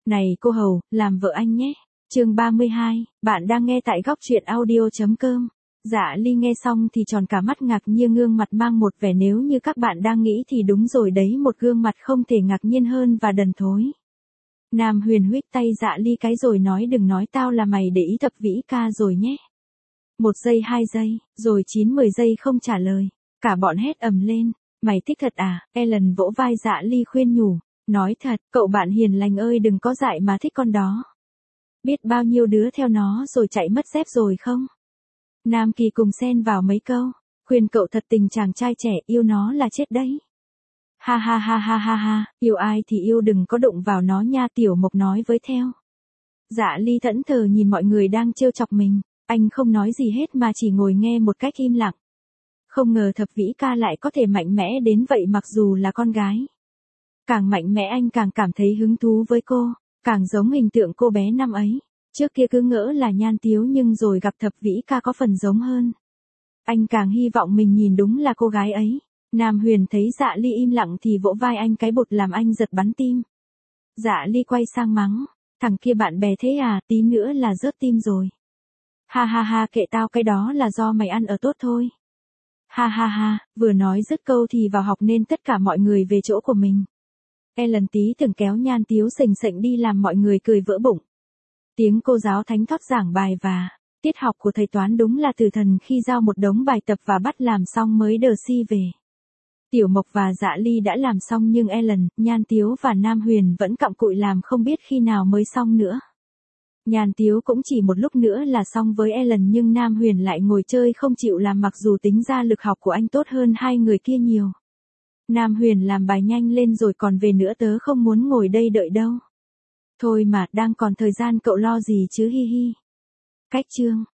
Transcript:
Này cô hầu, làm vợ anh nhé. Chương 32, bạn đang nghe tại góc truyện audio.com. Dạ Ly nghe xong thì tròn cả mắt ngạc nhiên, gương mặt mang một vẻ nếu như các bạn đang nghĩ thì đúng rồi đấy, một gương mặt không thể ngạc nhiên hơn và đần thối. Nam Huyền huých tay Dạ Ly cái rồi nói, đừng nói tao là mày để ý Thập Vĩ ca rồi nhé. 1 giây 2 giây, rồi 9-10 giây không trả lời. Cả bọn hét ầm lên, mày thích thật à? Ellen vỗ vai Dạ Ly khuyên nhủ, nói thật, cậu bạn hiền lành ơi, đừng có dại mà thích con đó. Biết bao nhiêu đứa theo nó rồi chạy mất dép rồi không? Nam Kỳ cùng xen vào mấy câu, khuyên cậu thật tình, chàng trai trẻ yêu nó là chết đấy. Ha ha ha ha ha ha, yêu ai thì yêu, đừng có đụng vào nó nha, Tiểu Mộc nói với theo. Dạ Ly thẫn thờ nhìn mọi người đang trêu chọc mình, anh không nói gì hết mà chỉ ngồi nghe một cách im lặng. Không ngờ Thập Vĩ ca lại có thể mạnh mẽ đến vậy, mặc dù là con gái. Càng mạnh mẽ anh càng cảm thấy hứng thú với cô, càng giống hình tượng cô bé năm ấy. Trước kia cứ ngỡ là Nhan Tiếu nhưng rồi gặp Thập Vĩ ca có phần giống hơn. Anh càng hy vọng mình nhìn đúng là cô gái ấy. Nam Huyền thấy Dạ Ly im lặng thì vỗ vai anh cái bột làm anh giật bắn tim. Dạ Ly quay sang mắng, thằng kia bạn bè thế à, tí nữa là rớt tim rồi. Ha ha ha, kệ tao, cái đó là do mày ăn ở tốt thôi. Ha ha ha, vừa nói dứt câu thì vào học nên tất cả mọi người về chỗ của mình. Ellen tí từng kéo Nhan Tiếu sềnh sệnh đi làm mọi người cười vỡ bụng. Tiếng cô giáo thánh thót giảng bài và tiết học của thầy toán đúng là tử thần khi giao một đống bài tập và bắt làm xong mới đờ si về. Tiểu Mộc và Dạ Ly đã làm xong nhưng Ellen, Nhan Tiếu và Nam Huyền vẫn cặm cụi làm không biết khi nào mới xong nữa. Nhan Tiếu cũng chỉ một lúc nữa là xong với Ellen nhưng Nam Huyền lại ngồi chơi không chịu làm, mặc dù tính ra lực học của anh tốt hơn hai người kia nhiều. Nam Huyền làm bài nhanh lên rồi còn về nữa, tớ không muốn ngồi đây đợi đâu. Thôi mà, đang còn thời gian cậu lo gì chứ, hi hi. Cách chương.